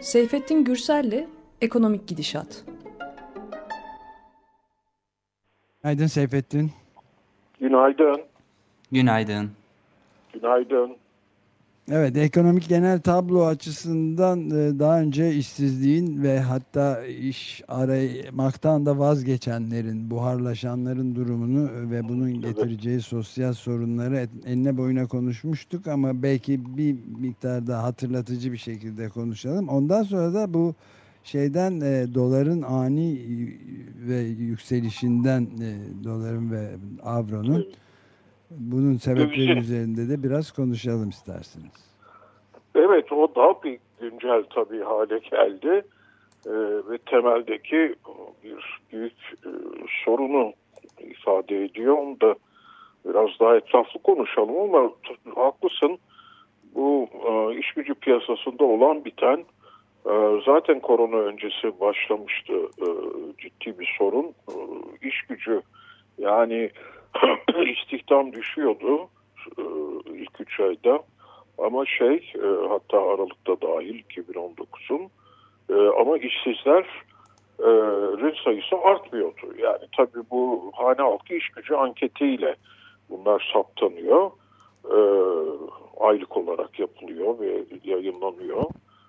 Seyfettin Gürsel'le Ekonomik Gidişat. Günaydın Seyfettin. Günaydın. Günaydın. Günaydın. Evet, ekonomik genel tablo açısından daha önce işsizliğin ve hatta iş aramaktan da vazgeçenlerin, buharlaşanların durumunu ve bunun getireceği sosyal sorunları enine boyuna konuşmuştuk ama belki bir miktar daha hatırlatıcı bir şekilde konuşalım. Ondan sonra da bu şeyden doların ani ve yükselişinden doların ve avronun bunun sebepleri üzerinde de biraz konuşalım isterseniz. Evet, o daha bir güncel tabii hale geldi ve temeldeki bir büyük sorunu ifade ediyor. Onu da biraz daha etraflı konuşalım ama haklısın. Bu iş gücü piyasasında olan biten zaten korona öncesi başlamıştı ciddi bir sorun. İş gücü yani istihdam düşüyordu ilk 3 ayda ama hatta Aralık'ta dahil 2019'un ama işsizlerin sayısı artmıyordu. Yani tabii bu hane halkı iş gücü anketiyle bunlar saptanıyor. Aylık olarak yapılıyor ve yayınlanıyor.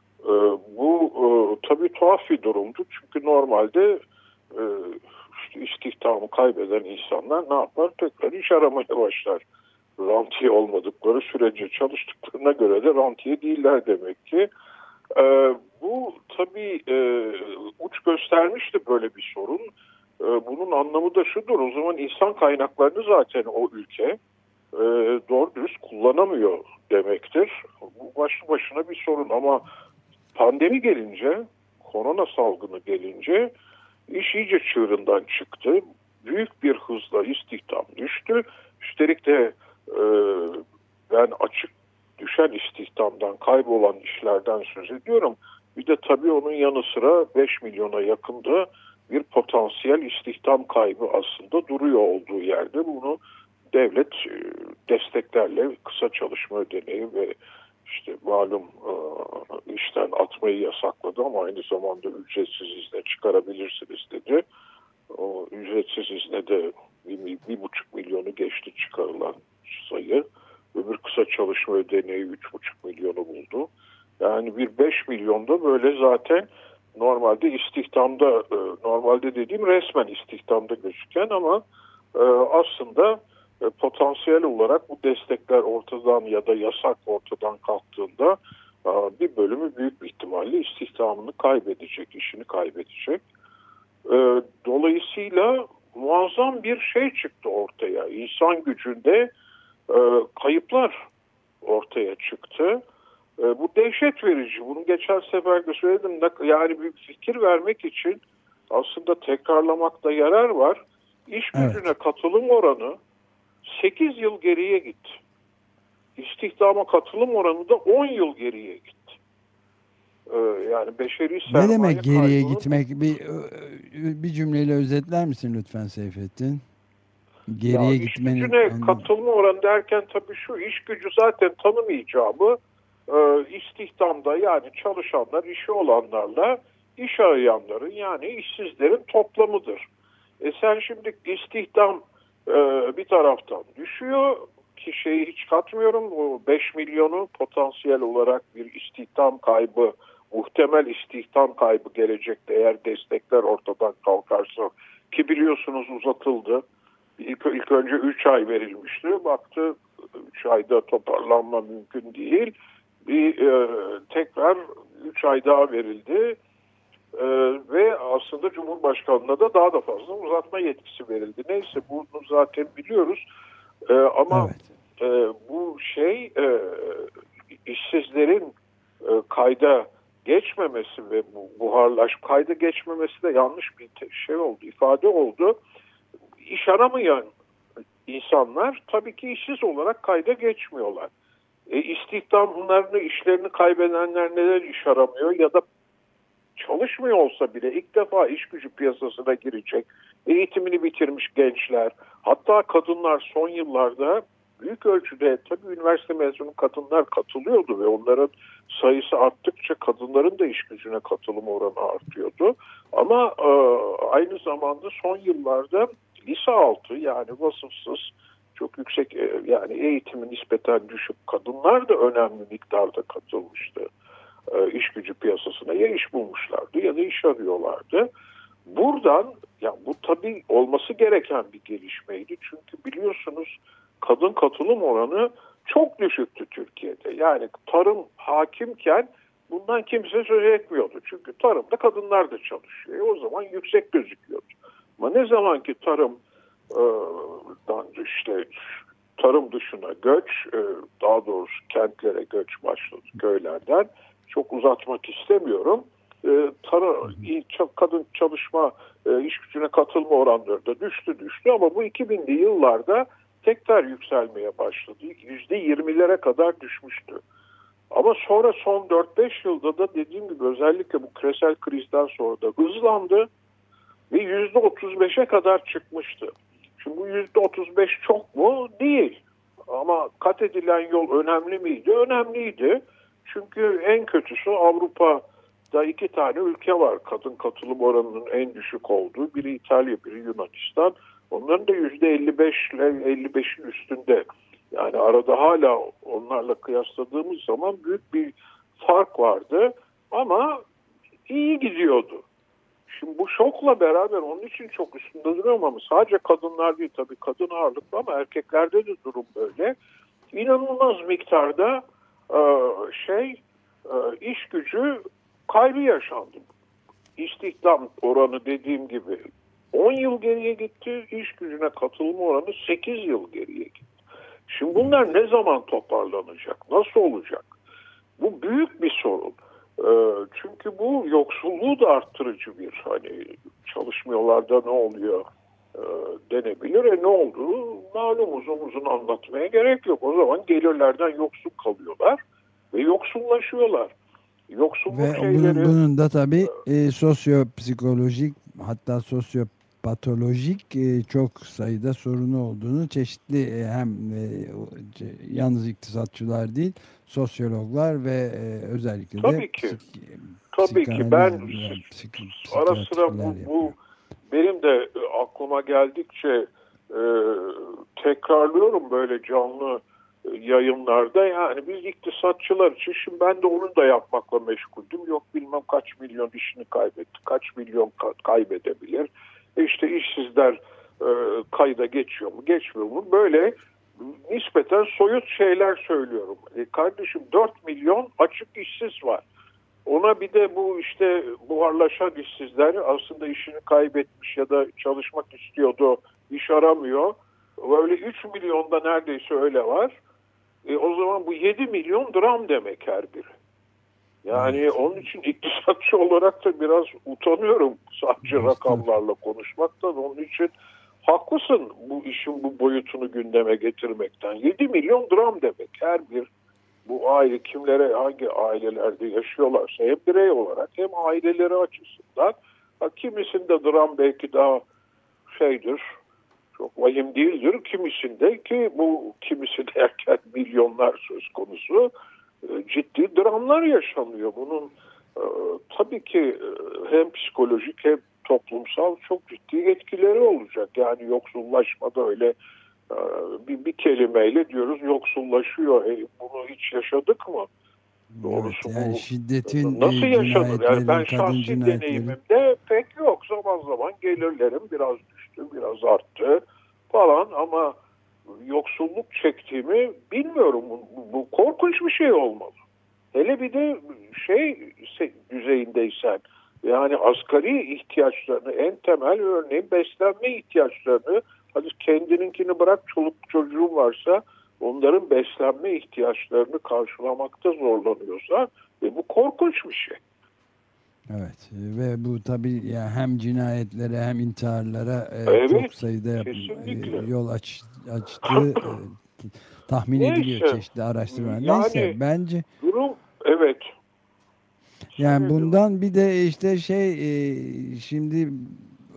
Bu tabii tuhaf bir durumdu. Çünkü normalde istihdamı kaybeden insanlar ne yapar? Tekrar iş aramaya başlar. Rantiye olmadıkları sürece çalıştıklarına göre de rantiye değiller demek ki. Bu tabii uç göstermişti böyle bir sorun. Bunun anlamı da şudur. O zaman insan kaynaklarını zaten o ülke doğru dürüst kullanamıyor demektir. Bu başlı başına bir sorun ama pandemi gelince, korona salgını gelince iş iyice çığırından çıktı. Büyük bir hızla istihdam düştü. Üstelik de ben açık düşen istihdamdan, kaybolan işlerden söz ediyorum. Bir de tabii onun yanı sıra 5 milyona yakında bir potansiyel istihdam kaybı aslında duruyor olduğu yerde. Bunu devlet desteklerle kısa çalışma ödeneği ve işte malum işten atmayı yasakladı ama aynı zamanda ücretsiz izne çıkarabilirsiniz dedi. O ücretsiz izne de 1,5 milyonu geçti çıkarılan sayı. Öbür kısa çalışma ödeneği 3,5 milyonu buldu. Yani bir 5 milyonda böyle zaten normalde istihdamda, normalde dediğim resmen istihdamda gözüken ama aslında potansiyel olarak bu destekler ortadan ya da yasak ortadan kalktığında bir bölümü büyük bir ihtimalle istihdamını kaybedecek, işini kaybedecek. Dolayısıyla muazzam bir şey çıktı ortaya. İnsan gücünde kayıplar ortaya çıktı. Bu dehşet verici. Bunu geçen sefer de söyledim. Yani bir fikir vermek için aslında tekrarlamakta yarar var. İş gücüne katılım oranı 8 yıl geriye gitti. İstihdama katılım oranı da 10 yıl geriye gitti. Yani beşeri sermaye ne demek geriye kaybının... gitmek? Bir cümleyle özetler misin lütfen Seyfettin? Geriye gitmenin... İş gücüne katılma oranı derken tabii şu, iş gücü zaten tanımayacağımı istihdamda yani çalışanlar, işi olanlarla iş arayanların yani işsizlerin toplamıdır. Sen şimdi istihdam bir taraftan düşüyor ki şeyi hiç katmıyorum, o 5 milyonu potansiyel olarak bir istihdam kaybı, muhtemel istihdam kaybı gelecekte eğer destekler ortadan kalkarsa ki biliyorsunuz uzatıldı. İlk önce 3 ay verilmişti. Baktı 3 ayda toparlanma mümkün değil. Tekrar 3 ay daha verildi. Ve aslında Cumhurbaşkanı'na da daha da fazla uzatma yetkisi verildi. Neyse bunu zaten biliyoruz. Ama bu işsizlerin kayda geçmemesi ve kayda geçmemesi de yanlış bir şey oldu, ifade oldu. İş aramayan insanlar tabii ki işsiz olarak kayda geçmiyorlar. İstihdamlarını, işlerini kaybedenler neden iş aramıyor ya da çalışmıyor olsa bile ilk defa iş gücü piyasasına girecek, eğitimini bitirmiş gençler, hatta kadınlar son yıllarda büyük ölçüde tabii üniversite mezunu kadınlar katılıyordu ve onların sayısı arttıkça kadınların da iş gücüne katılım oranı artıyordu. Ama aynı zamanda son yıllarda lise altı, yani vasıfsız, çok yüksek yani eğitimi nispeten düşük kadınlar da önemli miktarda katılmıştı iş gücü piyasasına. Ya iş bulmuşlardı ya da iş arıyorlardı. Buradan, ya bu tabii olması gereken bir gelişmeydi. Çünkü biliyorsunuz kadın katılım oranı çok düşüktü Türkiye'de. Yani tarım hakimken bundan kimse söz etmiyordu. Çünkü tarımda kadınlar da çalışıyor. O zaman yüksek gözüküyordu. Ama ne zaman ki tarım dışına göç, daha doğrusu kentlere göç başladı köylerden. Çok uzatmak istemiyorum. Kadın çalışma, iş gücüne katılma oranları da düştü ama bu 2000'li yıllarda tekrar yükselmeye başladı. %20'lere kadar düşmüştü. Ama sonra son 4-5 yılda da dediğim gibi özellikle bu küresel krizden sonra da hızlandı ve %35'e kadar çıkmıştı. Şimdi bu %35 çok mu? Değil. Ama kat edilen yol önemli miydi? Önemliydi. Çünkü en kötüsü Avrupa'da 2 tane ülke var kadın katılım oranının en düşük olduğu. Biri İtalya, biri Yunanistan. Onların da %55 ile 55'in üstünde. Yani arada hala onlarla kıyasladığımız zaman büyük bir fark vardı. Ama iyi gidiyordu. Şimdi bu şokla beraber onun için çok üstünde duruyorum ama sadece kadınlar değil, tabii kadın ağırlıklı ama erkeklerde de durum böyle. İnanılmaz miktarda iş gücü kaybı yaşandı. İstihdam oranı dediğim gibi 10 yıl geriye gitti, iş gücüne katılım oranı 8 yıl geriye gitti. Şimdi bunlar ne zaman toparlanacak? Nasıl olacak? Bu büyük bir sorun. Çünkü bu yoksulluğu da arttırıcı bir, hani çalışmıyorlar da ne oluyor denebilir. Ne olduğu malum, uzun anlatmaya gerek yok. O zaman gelirlerden yoksul kalıyorlar ve yoksullaşıyorlar. Yoksulluk ve şeyleri... bunun da tabii sosyopsikolojik, hatta sosyopatolojik çok sayıda sorunu olduğunu çeşitli yalnız iktisatçılar değil, sosyologlar ve özellikle de Tabii ki ben ara sıra bu benim de aklıma geldikçe tekrarlıyorum böyle canlı yayınlarda. Yani biz iktisatçılar için, şimdi ben de onu da yapmakla meşguldüm. Yok bilmem kaç milyon işini kaybetti, kaç milyon kaybedebilir. İşte işsizler kayda geçiyor mu, geçmiyor mu? Böyle nispeten soyut şeyler söylüyorum. Kardeşim 4 milyon açık işsiz var. Ona bir de bu işte buharlaşan işsizler, aslında işini kaybetmiş ya da çalışmak istiyordu, iş aramıyor. Böyle 3 milyonda neredeyse öyle var. O zaman bu 7 milyon dram demek her biri. Yani onun için iktisatçı olarak da biraz utanıyorum sadece rakamlarla konuşmaktan. Onun için haklısın bu işin bu boyutunu gündeme getirmekten. 7 milyon dram demek her bir. Bu aile kimlere, hangi ailelerde yaşıyorlarsa hem birey olarak hem aileleri açısından. Kimisinde dram belki daha çok vahim değildir. Kimisinde, ki bu kimisi derken milyonlar söz konusu, ciddi dramlar yaşanıyor. Bunun tabii ki hem psikolojik hem toplumsal çok ciddi etkileri olacak. Yani yoksullaşmada öyle bir kelimeyle diyoruz yoksullaşıyor. Bunu hiç yaşadık mı? Doğrusu yani bu şiddetin, nasıl yaşanır? Yani ben kadın şahsi cinayetleri... deneyimimde pek yok. Zaman zaman gelirlerim biraz düştü, biraz arttı falan ama yoksulluk çektiğimi bilmiyorum. Bu korkunç bir şey olmalı. Hele bir de düzeyindeysen, yani asgari ihtiyaçlarını, en temel örneğin beslenme ihtiyaçlarını, hadi kendininkini bırak, çoluk çocuğun varsa onların beslenme ihtiyaçlarını karşılamakta zorlanıyorsa bu korkunç bir şey. Evet ve bu tabii yani hem cinayetlere hem intiharlara çok sayıda yol açtığı tahmin ediliyor çeşitli araştırmalar. Neyse bence durum evet. Yani bundan bir de işte şimdi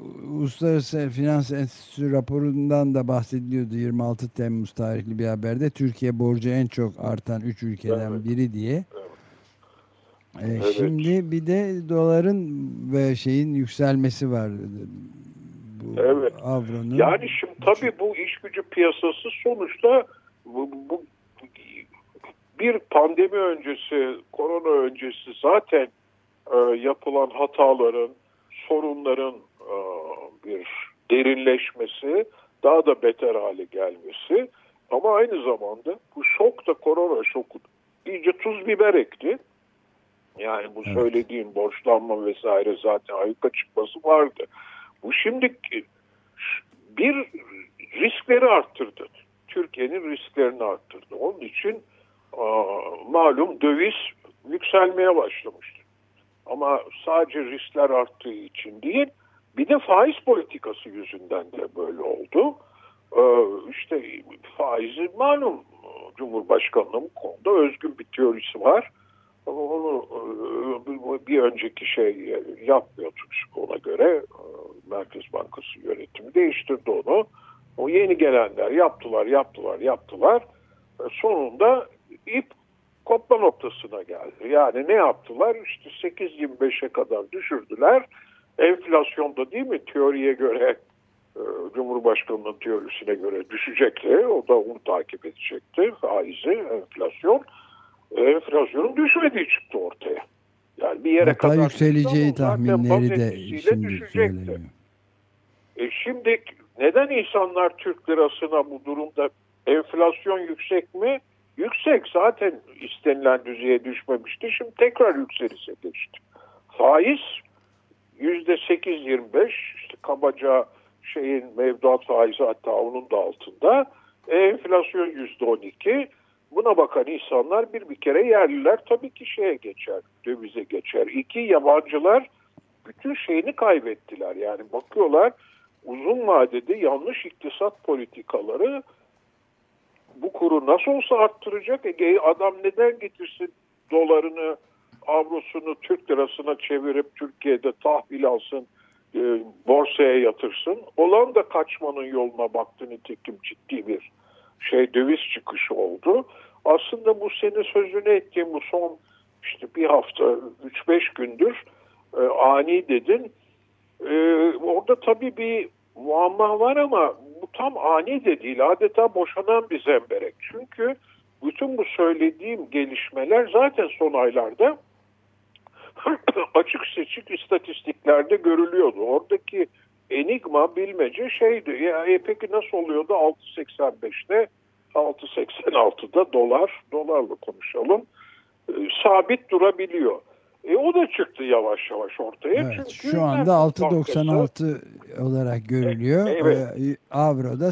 Uluslararası Finans Enstitüsü raporundan da bahsediliyordu 26 Temmuz tarihli bir haberde. Türkiye borcu en çok artan 3 ülkeden biri diye. Evet. Şimdi bir de doların ve şeyin yükselmesi var. Bu Evet. avronun. Yani şimdi tabii bu iş gücü piyasası sonuçta bu bir pandemi öncesi, korona öncesi zaten yapılan hataların, sorunların bir derinleşmesi, daha da beter hale gelmesi, ama aynı zamanda bu şok da, korona şoku iyice tuz biber ekti. Yani bu söylediğim borçlanma vesaire zaten ayyuka çıkması vardı. Bu şimdi bir riskleri arttırdı. Türkiye'nin risklerini arttırdı. Onun için malum döviz yükselmeye başlamıştı. Ama sadece riskler arttığı için değil, bir de faiz politikası yüzünden de böyle oldu. İşte faizi malum, Cumhurbaşkanı'nın bu konuda özgün bir teorisi var. Ama onu bir önceki yapmıyordu ona göre. Merkez Bankası yönetimi değiştirdi onu. O yeni gelenler yaptılar. Sonunda ip kopma noktasına geldi. Yani ne yaptılar? İşte 8.25'e kadar düşürdüler. Enflasyonda değil mi? Teoriye göre, Cumhurbaşkanı'nın teorisine göre düşecekti. O da onu takip edecekti. Faizi, enflasyon. Enflasyonun düşmediği çıktı ortaya. Yani bir yere hatta kadar yükseleceği tahminleri de şimdi düşecekti. söyleniyor. Şimdi neden insanlar Türk lirasına bu durumda, enflasyon yüksek mi? Yüksek, zaten istenilen düzeye düşmemişti. Şimdi tekrar yükselişe geçti. Faiz %8-25, işte kabaca mevduat faizi hatta onun da altında. Enflasyon %12. Buna bakan insanlar bir kere yerliler tabii ki geçer, dövize geçer. 2, yabancılar bütün şeyini kaybettiler. Yani bakıyorlar, uzun vadede yanlış iktisat politikaları bu kuru nasıl olsa arttıracak. Adam neden getirsin dolarını, avrosunu Türk lirasına çevirip Türkiye'de tahvil alsın, borsaya yatırsın. Olan da kaçmanın yoluna baktı, nitekim ciddi bir döviz çıkışı oldu. Aslında bu senin sözünü ettiğim bu son bir hafta, 3-5 gündür ani dedin. Orada tabii bir muamma var ama bu tam ani de değil. Adeta boşanan bir zemberek. Çünkü bütün bu söylediğim gelişmeler zaten son aylarda açık seçik istatistiklerde görülüyordu. Oradaki enigma, bilmece peki nasıl oluyordu 6.85'te, 6.86'da dolarla konuşalım, sabit durabiliyor. O da çıktı yavaş yavaş ortaya. Evet, çünkü şu anda 6.96 olarak görülüyor. Evet. Avro'da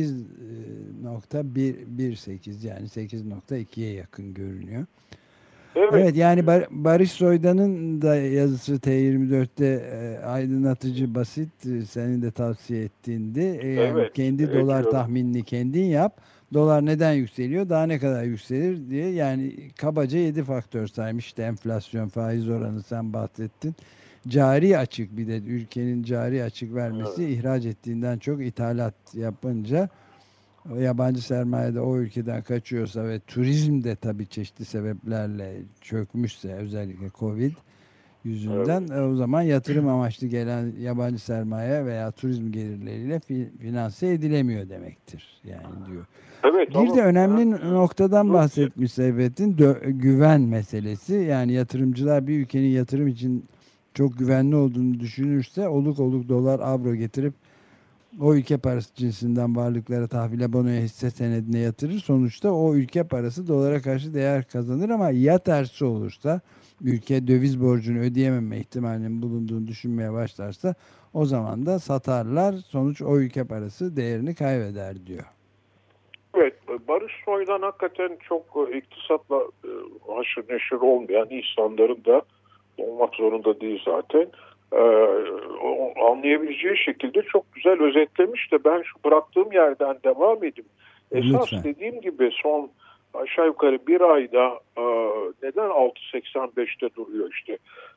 8.18, yani 8.2'ye yakın görünüyor. Evet, yani Barış Soydan'ın da yazısı T24'te aydınlatıcı, basit, senin de tavsiye ettiğindi. Yani kendi dolar tahminini kendin yap. Dolar neden yükseliyor? Daha ne kadar yükselir diye, yani kabaca 7 faktör saymış. İşte enflasyon, faiz oranı sen bahsettin. Cari açık, bir de ülkenin cari açık vermesi, ihraç ettiğinden çok ithalat yapınca yabancı sermaye de o ülkeden kaçıyorsa ve turizm de tabii çeşitli sebeplerle çökmüşse, özellikle Covid yüzünden, o zaman yatırım amaçlı gelen yabancı sermaye veya turizm gelirleriyle finanse edilemiyor demektir. Yani diyor. Evet, bir de önemli noktadan bahsetmiş Seyfettin, güven meselesi. Yani yatırımcılar bir ülkenin yatırım için çok güvenli olduğunu düşünürse oluk dolar, avro getirip o ülke parası cinsinden varlıklara, tahvile, bonoya, hisse senedine yatırır. Sonuçta o ülke parası dolara karşı değer kazanır, ama ya tersi olursa, ülke döviz borcunu ödeyememe ihtimalinin bulunduğunu düşünmeye başlarsa, o zaman da satarlar. Sonuç, o ülke parası değerini kaybeder diyor. Evet, Barış Soydan hakikaten çok iktisatla haşır neşir olmayan insanların da olmak zorunda değil zaten. Anlayabileceği şekilde çok güzel özetlemiş de ben şu bıraktığım yerden devam edeyim. Esas dediğim gibi son aşağı yukarı bir ayda neden 6.85'te duruyor işte?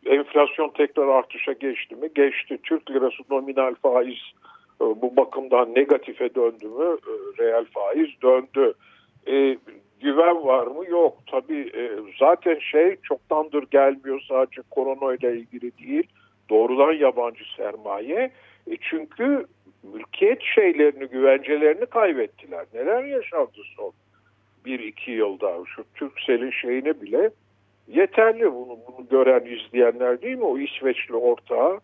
enflasyon tekrar artışa geçti mi? Geçti. Türk lirası nominal faiz bu bakımdan negatife döndü mü? Reel faiz döndü. Güven var mı? Yok. Tabii zaten çoktandır gelmiyor, sadece korona ile ilgili değil. Doğrudan yabancı sermaye. Çünkü mülkiyet güvencelerini kaybettiler. Neler yaşandı son 1-2 yılda? Şu Turkcell'in şeyine bile yeterli. Bunu gören, izleyenler değil mi? O İsveçli ortağı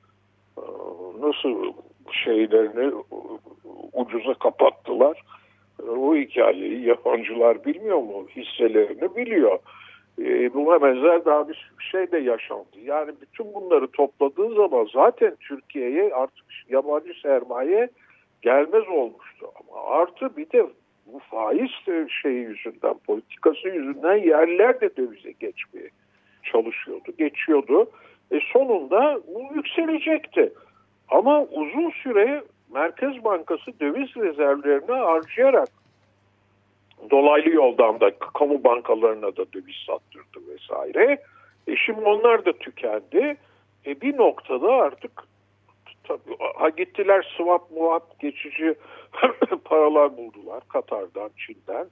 nasıl şeylerini ucuza kapattılar. O hikayeyi yabancılar bilmiyor mu? Hisselerini biliyor. Buna benzer daha bir şey de yaşandı. Yani bütün bunları topladığın zaman zaten Türkiye'ye artık yabancı sermaye gelmez olmuştu. Ama artı bir de bu faiz yüzünden, politikası yüzünden yerler de dövize geçmeye çalışıyordu, geçiyordu. Sonunda bu yükselecekti. Ama uzun süre Merkez Bankası döviz rezervlerini harcayarak dolaylı yoldan da kamu bankalarına da döviz sattırdı vesaire. Şimdi onlar da tükendi. Bir noktada artık tabii, gittiler swap muat geçici paralar buldular Katar'dan, Çin'den.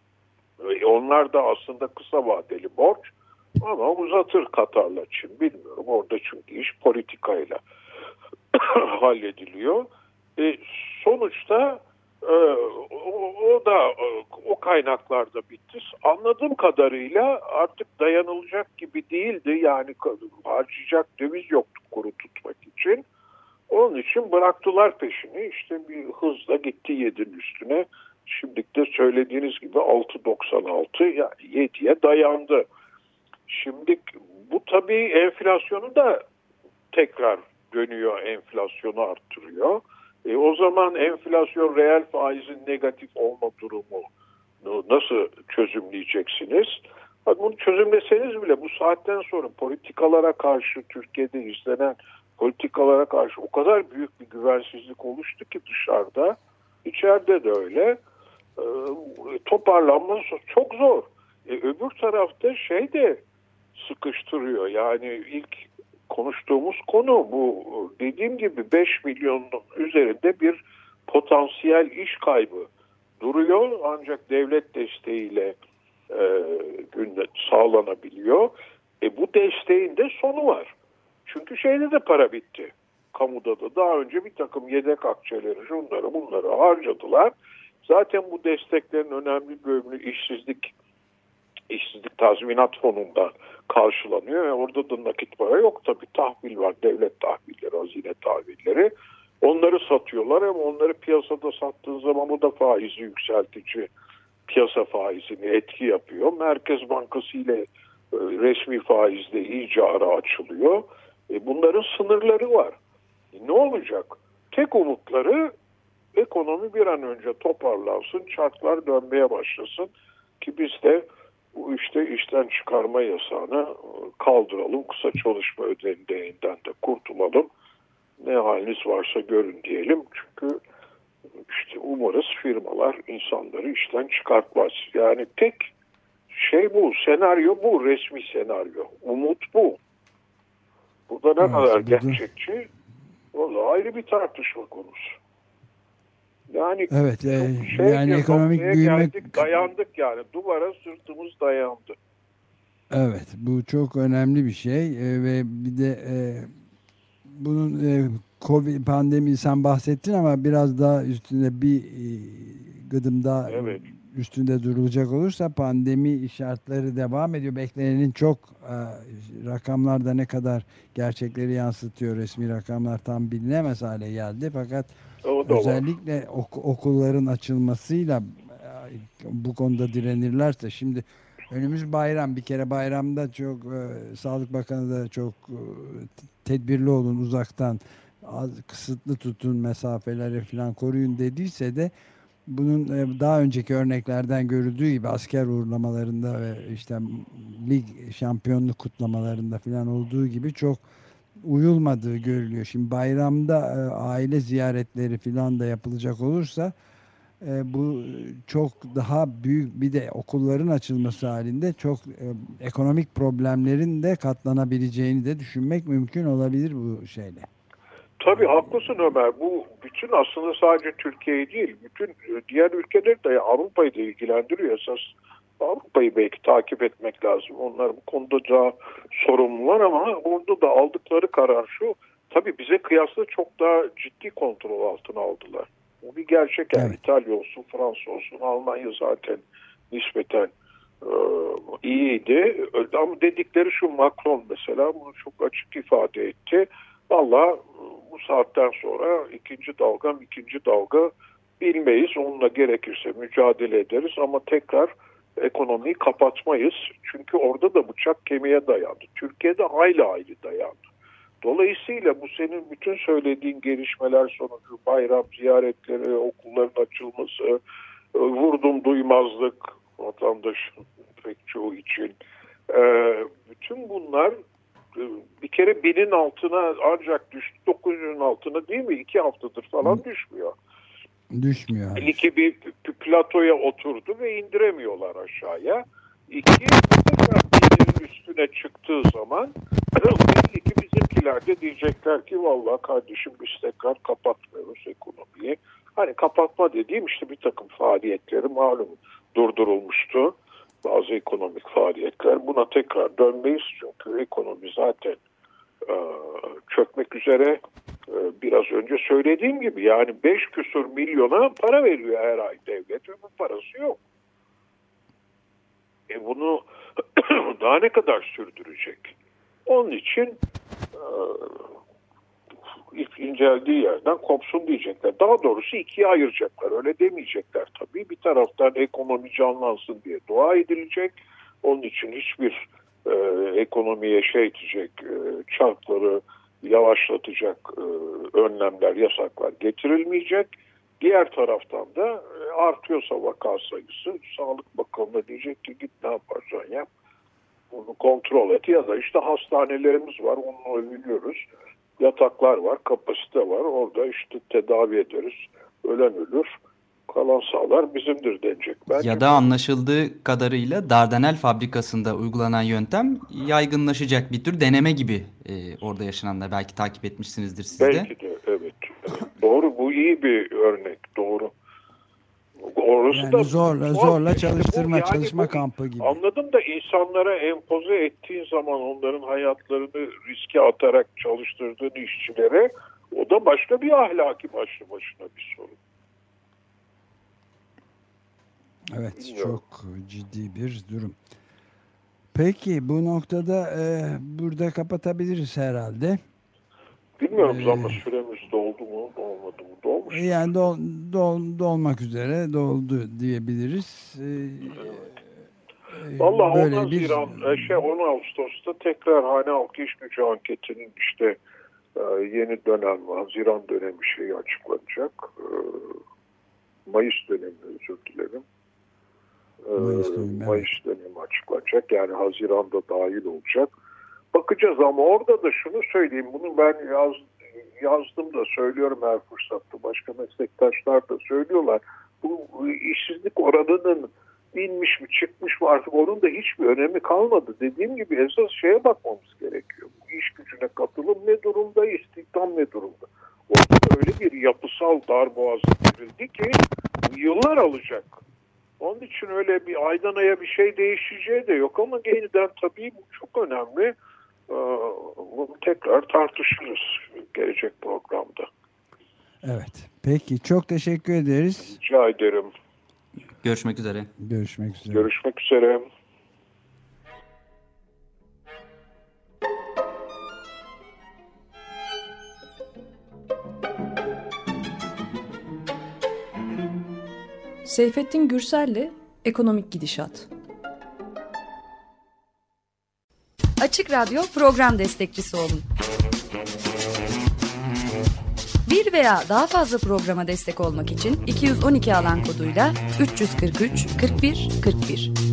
Onlar da aslında kısa vadeli borç ama uzatır Katar'la Çin, bilmiyorum. Orada çünkü iş politikayla hallediliyor. Sonuçta o da o kaynaklarda bitti. Anladığım kadarıyla artık dayanılacak gibi değildi. Yani harcayacak döviz yoktu kuru tutmak için. Onun için bıraktılar peşini. İşte bir hızla gitti 7'nin üstüne. Şimdi de söylediğiniz gibi 6.96 7'ye dayandı. Şimdi bu tabii enflasyonu da tekrar dönüyor, enflasyonu arttırıyor. O zaman enflasyon reel faizin negatif olma durumu nasıl çözümleyeceksiniz? Bunu çözümleseniz bile bu saatten sonra politikalara karşı, Türkiye'de izlenen politikalara karşı o kadar büyük bir güvensizlik oluştu ki dışarıda, içeride de öyle. Toparlanması çok zor. Öbür tarafta de sıkıştırıyor. Yani ilk konuştuğumuz konu bu, dediğim gibi 5 milyonun üzerinde bir potansiyel iş kaybı duruyor. Ancak devlet desteğiyle sağlanabiliyor. Bu desteğin de sonu var. Çünkü de para bitti. Kamuda da daha önce bir takım yedek akçeleri, şunları bunları harcadılar. Zaten bu desteklerin önemli bölümü işsizlik tazminat fonundan karşılanıyor ve orada da nakit para yok. Tabii tahvil var, devlet tahvilleri, hazine tahvilleri. Onları satıyorlar ama onları piyasada sattığın zaman bu da faizi yükseltici, piyasa faizini etki yapıyor. Merkez Bankası ile resmi faizde iyice ara açılıyor. Bunların sınırları var. Ne olacak? Tek umutları ekonomi bir an önce toparlansın, çarklar dönmeye başlasın ki biz de bu işten çıkarma yasağını kaldıralım, kısa çalışma ödeneğinden de kurtulalım. Ne haliniz varsa görün diyelim. Çünkü umarız firmalar insanları işten çıkartmaz. Yani tek bu, senaryo bu, resmi senaryo. Umut bu. Burada ne kadar gerçekçi, o da ayrı bir tartışma konusu. Yani evet, yani ekonomik büyüme dayandık yani, duvara sırtımız dayandı. Evet, bu çok önemli bir şey ve bir de bunun Covid pandemi sen bahsettin ama biraz daha üstünde bir gıdım daha üstünde durulacak olursa pandemi şartları devam ediyor. Beklenenin çok rakamlarda ne kadar gerçekleri yansıtıyor, resmi rakamlar tam bilinemez hale geldi. Fakat özellikle okulların açılmasıyla bu konuda direnirlerse, şimdi önümüz bayram, bir kere bayramda çok Sağlık Bakanı da çok tedbirli olun, uzaktan kısıtlı tutun, mesafeleri falan koruyun dediyse de bunun daha önceki örneklerden görüldüğü gibi asker uğurlamalarında ve lig şampiyonluk kutlamalarında falan olduğu gibi çok uyulmadığı görülüyor. Şimdi bayramda aile ziyaretleri falan da yapılacak olursa bu çok daha büyük, bir de okulların açılması halinde çok ekonomik problemlerin de katlanabileceğini de düşünmek mümkün olabilir bu şeyle. Tabii haklısın Ömer. Bu bütün aslında sadece Türkiye'yi değil, bütün diğer ülkeleri de, Avrupa'yı da ilgilendiriyor esas. Avrupa'yı belki takip etmek lazım. Onlar bu konuda daha sorumlular ama orada da aldıkları karar şu. Tabii bize kıyasla çok daha ciddi kontrol altına aldılar. Bu bir gerçek yani. Evet. İtalya olsun, Fransa olsun, Almanya zaten nispeten iyiydi. Ama dedikleri şu, Macron mesela bunu çok açık ifade etti. Vallahi bu saatten sonra ikinci dalga bilmeyiz. Onunla gerekirse mücadele ederiz ama tekrar ekonomiyi kapatmayız. Çünkü orada da bıçak kemiğe dayandı. Türkiye'de hayli dayandı. Dolayısıyla bu senin bütün söylediğin gelişmeler sonucu, bayram ziyaretleri, okulların açılması, vurdum duymazlık vatandaşın pek çoğu için. Bütün bunlar bir kere 1000'in altına ancak düştü. 900'ün altına değil mi? 2 haftadır falan düşmüyor. Düşmüyor. İki bir platoya oturdu ve indiremiyorlar aşağıya. İki, tekrar 1000'in üstüne çıktığı zaman belli ki bizimkiler de diyecekler ki vallahi kardeşim biz tekrar kapatmıyoruz ekonomiyi. Hani kapatma dediğim işte bir takım faaliyetleri malum durdurulmuştu. Bazı ekonomik faaliyetler. Buna tekrar dönmeyiz çünkü ekonomi zaten çökmek üzere. Biraz önce söylediğim gibi yani 5 küsur milyona para veriyor her ay devlet ve bu parası yok. Bunu daha ne kadar sürdürecek? Onun için ip inceldiği yerden kopsun diyecekler. Daha doğrusu ikiye ayıracaklar. Öyle demeyecekler tabii. Bir taraftan ekonomi canlansın diye dua edilecek. Onun için hiçbir ekonomiye çarkları yavaşlatacak önlemler, yasaklar getirilmeyecek. Diğer taraftan da artıyorsa vaka sayısı, Sağlık Bakanı'na diyecek ki git ne yaparsan yap. Bunu kontrol et ya da işte hastanelerimiz var, onu biliyoruz. Yataklar var, kapasite var. Orada işte tedavi ederiz. Ölen ölür. Kalan sağlar bizimdir denecek. Bence ya da anlaşıldığı kadarıyla Dardanel fabrikasında uygulanan yöntem yaygınlaşacak bir tür deneme gibi orada yaşananlar. Belki takip etmişsinizdir siz de. Belki de evet. Doğru, bu iyi bir örnek. Doğru. Orası yani da zorla çalıştırma, yani çalışma kampı gibi. Anladım da insanlara empoze ettiğin zaman onların hayatlarını riske atarak çalıştırdığın işçilere o da başka bir ahlaki başlı başına bir sorun. Evet, bilmiyorum. Çok ciddi bir durum. Peki bu noktada burada kapatabiliriz herhalde. Bilmiyorum ama süremiz doldu mu, dolmadı mı? Dolmuş. Yani dolmak üzere doldu diyebiliriz. Vallahi 10 Ağustos'ta tekrar hane halkı iş gücü anketinin işte yeni dönem, Haziran dönemi açıklanacak. Mayıs dönemi özür dilerim. Mayıs dönemi açıklanacak. Yani Haziran'da dahil olacak. Bakacağız ama orada da şunu söyleyeyim. Bunu ben yazdım da söylüyorum her fırsatta. Başka meslektaşlar da söylüyorlar. Bu işsizlik oranının inmiş mi çıkmış mı artık onun da hiçbir önemi kalmadı. Dediğim gibi esas şeye bakmamız gerekiyor. Bu iş gücüne katılım ne durumda, istihdam ne durumda? Orada öyle bir yapısal darboğaz verildi ki yıllar alacak. Onun için öyle bir aydan aya bir şey değişeceği de yok ama yeniden tabii bu çok önemli. Bunu tekrar tartışırız gelecek programda. Evet. Peki. Çok teşekkür ederiz. Rica ederim. Görüşmek üzere. Görüşmek üzere. Görüşmek üzere. Seyfettin Gürsel'le Ekonomik Gidişat. Açık Radyo program destekçisi olun. Bir veya daha fazla programa destek olmak için 212 alan koduyla 343 41 41